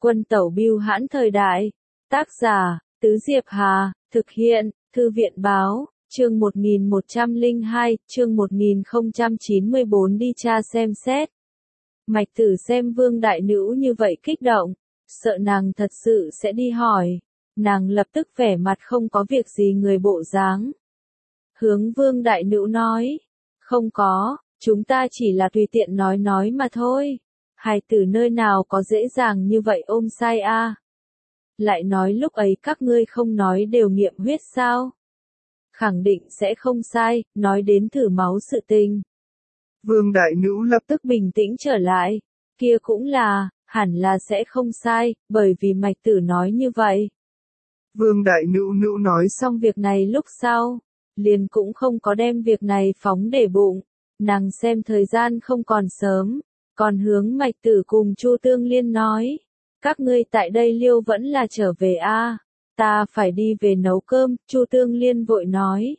Quân tẩu bưu hãn thời đại. Tác giả, Tứ Diệp Hà, thực hiện, Thư viện báo, chương 1102, chương 1094 đi tra xem xét. Mạch Tử xem Vương Đại Nữ như vậy kích động, sợ nàng thật sự sẽ đi hỏi. Nàng lập tức vẻ mặt không có việc gì người bộ dáng. Hướng Vương Đại Nữ nói, không có, chúng ta chỉ là tùy tiện nói mà thôi. Hài tử nơi nào có dễ dàng như vậy ôm sai a? Lại nói lúc ấy các ngươi không nói đều nghiệm huyết sao? Khẳng định sẽ không sai, nói đến thử máu sự tình. Vương Đại Nữ lập tức bình tĩnh trở lại, kia cũng là, hẳn là sẽ không sai, bởi vì Mạch Tử nói như vậy. Vương Đại Nữ nói xong việc này lúc sau, liền cũng không có đem việc này phóng để bụng, nàng xem thời gian không còn sớm, còn hướng Mạch Tử cùng Chu Tương Liên nói, các ngươi tại đây liêu vẫn là trở về a, ta phải đi về nấu cơm. Chu Tương Liên vội nói,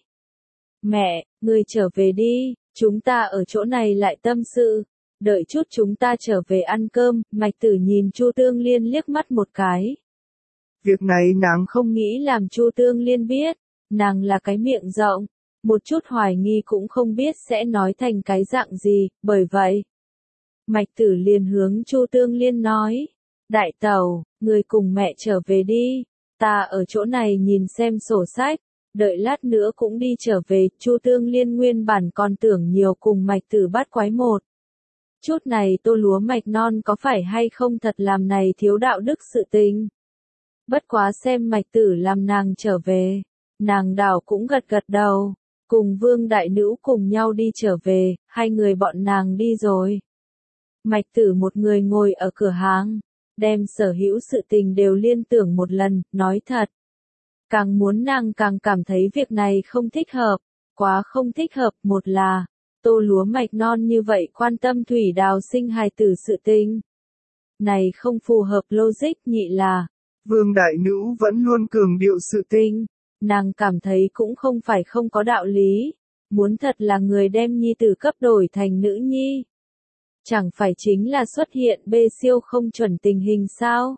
mẹ, ngươi trở về đi, chúng ta ở chỗ này lại tâm sự, đợi chút chúng ta trở về ăn cơm. Mạch Tử nhìn Chu Tương Liên liếc mắt một cái. Việc này nàng không nghĩ làm Chu Tương Liên biết, nàng là cái miệng rộng, một chút hoài nghi cũng không biết sẽ nói thành cái dạng gì, bởi vậy. Mạch Tử liền hướng Chu Tương Liên nói, đại tẩu, người cùng mẹ trở về đi, ta ở chỗ này nhìn xem sổ sách, đợi lát nữa cũng đi trở về. Chu Tương Liên nguyên bản còn tưởng nhiều cùng Mạch Tử bắt quái một chút này tô lúa mạch non có phải hay không thật làm này thiếu đạo đức sự tình. Bất quá xem Mạch Tử làm nàng trở về, nàng đảo cũng gật gật đầu, cùng Vương Đại Nữ cùng nhau đi trở về, hai người bọn nàng đi rồi. Mạch Tử một người ngồi ở cửa hàng, đem sở hữu sự tình đều liên tưởng một lần, nói thật. Càng muốn nàng càng cảm thấy việc này không thích hợp, quá không thích hợp. Một là, tô lúa mạch non như vậy quan tâm thủy đào sinh hài tử sự tình. Này không phù hợp logic. Nhị là, Vương Đại Nữ vẫn luôn cường điệu sự tình, nàng cảm thấy cũng không phải không có đạo lý, muốn thật là người đem nhi tử cấp đổi thành nữ nhi. Chẳng phải chính là xuất hiện bê siêu không chuẩn tình hình sao?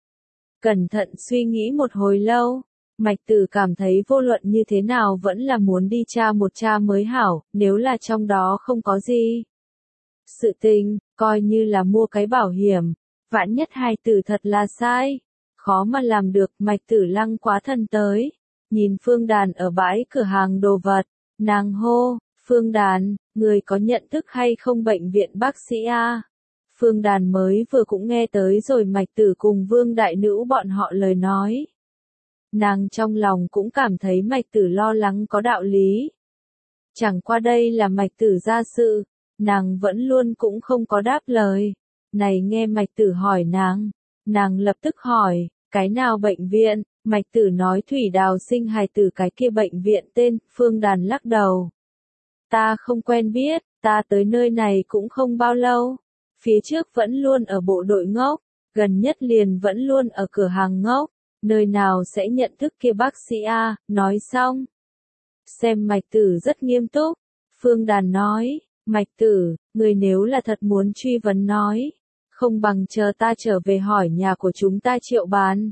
Cẩn thận suy nghĩ một hồi lâu, Mạch Tử cảm thấy vô luận như thế nào vẫn là muốn đi tra một tra mới hảo, nếu là trong đó không có gì. Sự tình, coi như là mua cái bảo hiểm, vạn nhất hài tử thật là sai, khó mà làm được. Mạch Tử lăng quá thân tới, nhìn Phương Đàn ở bãi cửa hàng đồ vật, nàng hô, Phương Đàn, người có nhận thức hay không bệnh viện bác sĩ a? Phương Đàn mới vừa cũng nghe tới rồi Mạch Tử cùng Vương Đại Nữ bọn họ lời nói. Nàng trong lòng cũng cảm thấy Mạch Tử lo lắng có đạo lý. Chẳng qua đây là Mạch Tử ra sự, nàng vẫn luôn cũng không có đáp lời. Này nghe Mạch Tử hỏi nàng lập tức hỏi, cái nào bệnh viện? Mạch Tử nói thủy đào sinh hài tử cái kia bệnh viện tên. Phương Đàn lắc đầu. Ta không quen biết, ta tới nơi này cũng không bao lâu. Phía trước vẫn luôn ở bộ đội ngốc, gần nhất liền vẫn luôn ở cửa hàng ngốc, nơi nào sẽ nhận thức kia bác sĩ a? Nói xong, xem Mạch Tử rất nghiêm túc, Phương Đàn nói, Mạch Tử, người nếu là thật muốn truy vấn nói, không bằng chờ ta trở về hỏi nhà của chúng ta Triệu Bán.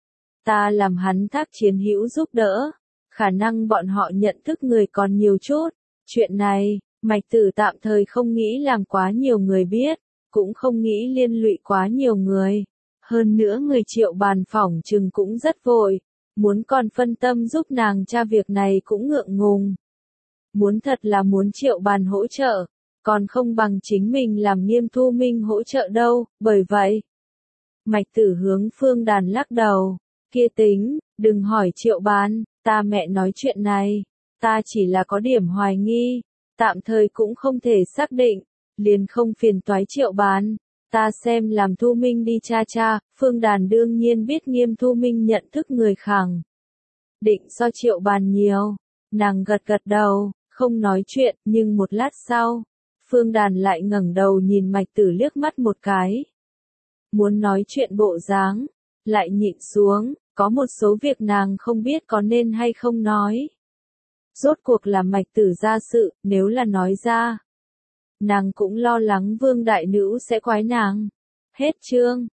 Ta làm hắn thác chiến hữu giúp đỡ, khả năng bọn họ nhận thức người còn nhiều chút. Chuyện này, Mạch Tử tạm thời không nghĩ làm quá nhiều người biết, cũng không nghĩ liên lụy quá nhiều người. Hơn nữa người Triệu Bàn phỏng chừng cũng rất vội, muốn còn phân tâm giúp nàng tra việc này cũng ngượng ngùng. Muốn thật là muốn Triệu Bàn hỗ trợ, còn không bằng chính mình làm Nghiêm Thu Minh hỗ trợ đâu. Bởi vậy, Mạch Tử hướng Phương Đàn lắc đầu, kia tính, đừng hỏi Triệu Bàn, ta mẹ nói chuyện này, ta chỉ là có điểm hoài nghi, tạm thời cũng không thể xác định, liền không phiền toái Triệu Bàn. Ta xem làm Thu Minh đi cha. Phương Đàn đương nhiên biết Nghiêm Thu Minh nhận thức người khẳng định so Triệu Bàn nhiều, nàng gật gật đầu, không nói chuyện. Nhưng một lát sau, Phương Đàn lại ngẩng đầu nhìn Mạch Tử liếc mắt một cái, muốn nói chuyện bộ dáng, lại nhịn xuống, có một số việc nàng không biết có nên hay không nói. Rốt cuộc là Mạch Tử ra sự, nếu là nói ra, nàng cũng lo lắng Vương Đại Nữ sẽ quái nàng. Hết chương.